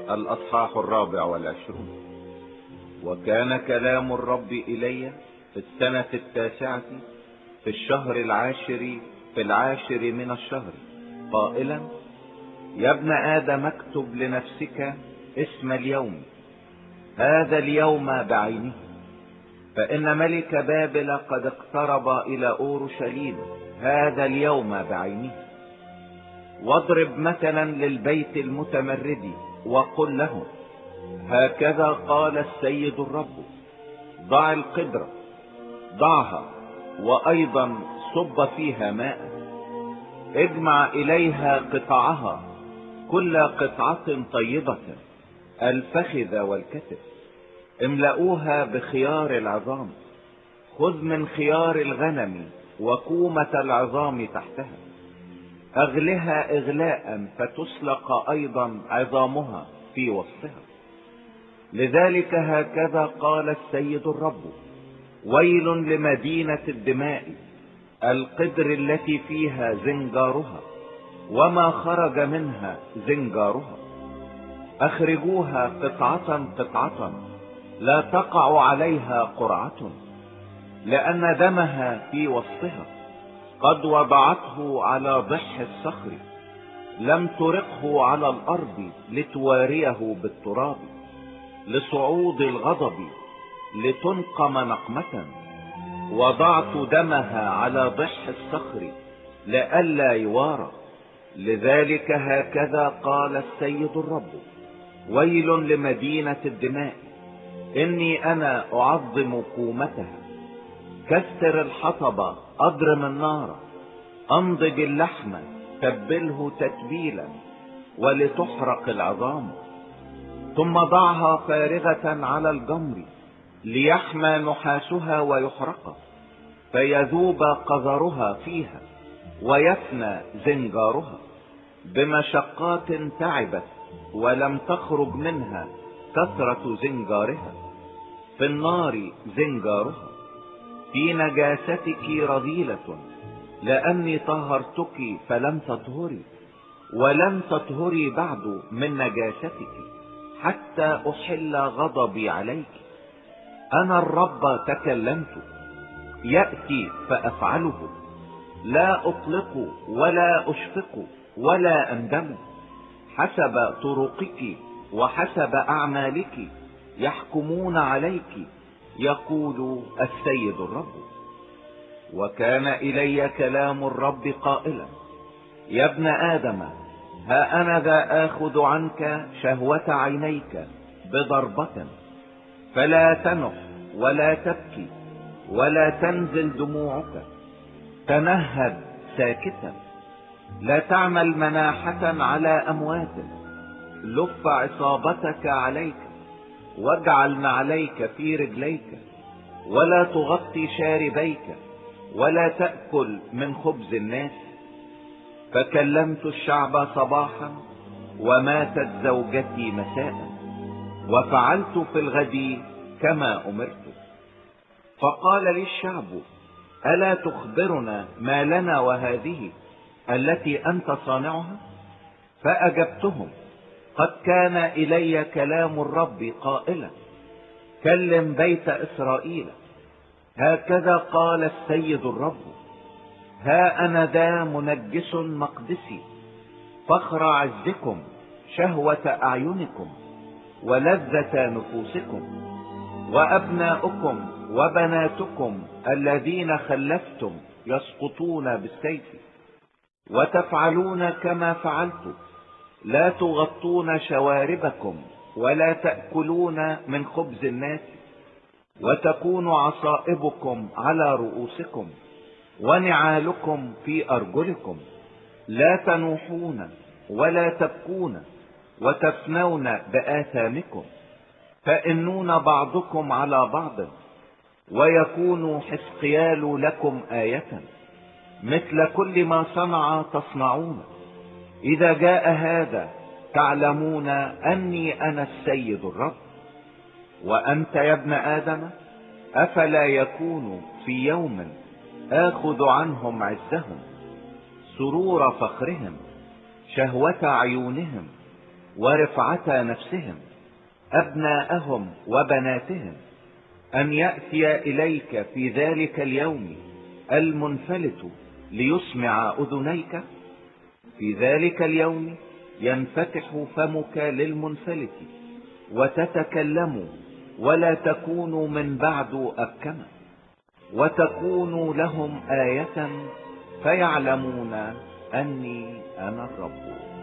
الأصحاح 24. وكان كلام الرب إلي في السنة 9 في الشهر العاشر في العاشر من الشهر قائلا: يا ابن آدم اكتب لنفسك اسم اليوم، هذا اليوم بعينه، فإن ملك بابل قد اقترب إلى أورشليم هذا اليوم بعينه. واضرب مثلا للبيت المتمرد وقل له: هكذا قال السيد الرب، ضع القدرة، ضعها، وأيضا صب فيها ماء، اجمع إليها قطعها، كل قطعة طيبة، الفخذ والكتف، املؤوها بخيار العظام، خذ من خيار الغنم وكومة العظام تحتها، اغلها اغلاء فتسلق ايضا عظامها في وسطها. لذلك هكذا قال السيد الرب: ويل لمدينة الدماء، القدر التي فيها زنجارها وما خرج منها زنجارها. اخرجوها قطعة قطعة، لا تقع عليها قرعة، لأن دمها في وسطها، قد وضعته على ضح الصخر، لم ترقه على الأرض لتواريه بالتراب، لصعود الغضب، لتنقم نقمة. وضعت دمها على ضح الصخر لئلا يوارى. لذلك هكذا قال السيد الرب: ويل لمدينة الدماء، إني أنا أعظم كومتها. كسر الحطب، أضرم النار، أنضج اللحم، تبله تتبيلا، ولتحرق العظام. ثم ضعها فارغة على الجمر، ليحمى نحاسها ويحرق، فيذوب قذرها فيها ويفنى زنجارها. بمشقات تعبت ولم تخرج منها كثرة زنجارها، في النار زنجارها. في نجاستك رذيلة، لأني طهرتك فلم تطهري، ولن تطهري بعد من نجاستك حتى أحل غضبي عليك. أنا الرب تكلمت، يأتي فأفعله، لا أطلق ولا أشفق ولا أندم. حسب طرقك وحسب أعمالك يحكمون عليك، يقول السيد الرب. وكان إلي كلام الرب قائلا: يا ابن آدم، ها أنا ذا آخذ عنك شهوة عينيك بضربة، فلا تنح ولا تبكي ولا تنزل دموعك، تنهد ساكتا، لا تعمل مناحة على أموات. لف عصابتك عليك، واجعل نعليك في رجليك، ولا تغطي شاربيك، ولا تأكل من خبز الناس. فكلمت الشعب صباحا، وماتت زوجتي مساء، وفعلت في الغد كما أمرت. فقال لي الشعب: ألا تخبرنا ما لنا وهذه التي أنت صانعها؟ فأجبتهم: قد كان إلي كلام الرب قائلا: كلم بيت إسرائيل، هكذا قال السيد الرب: ها أنا ذا منجس مقدسي، فخر عزكم، شهوة أعينكم، ولذة نفوسكم. وأبناؤكم وبناتكم الذين خلفتم يسقطون بالسيف، وتفعلون كما فعلت، لا تغطون شواربكم ولا تأكلون من خبز الناس، وتكون عصائبكم على رؤوسكم ونعالكم في أرجلكم، لا تنوحون ولا تبكون، وتفنون بآثامكم، فإنون بعضكم على بعض، ويكون حزقيال لكم آية، مثل كل ما صنع تصنعون. إذا جاء هذا تعلمون أني أنا السيد الرب. وأنت يا ابن آدم، أفلا يكون في يوم آخذ عنهم عزهم، سرور فخرهم، شهوة عيونهم، ورفعة نفسهم أبناءهم وبناتهم، أن يأتي إليك في ذلك اليوم المنفلت ليسمع أذنيك. في ذلك اليوم ينفتح فمك للمنفلت وتتكلم، ولا تكون من بعد أبكما، وتكون لهم آية فيعلمون أني أنا الرب.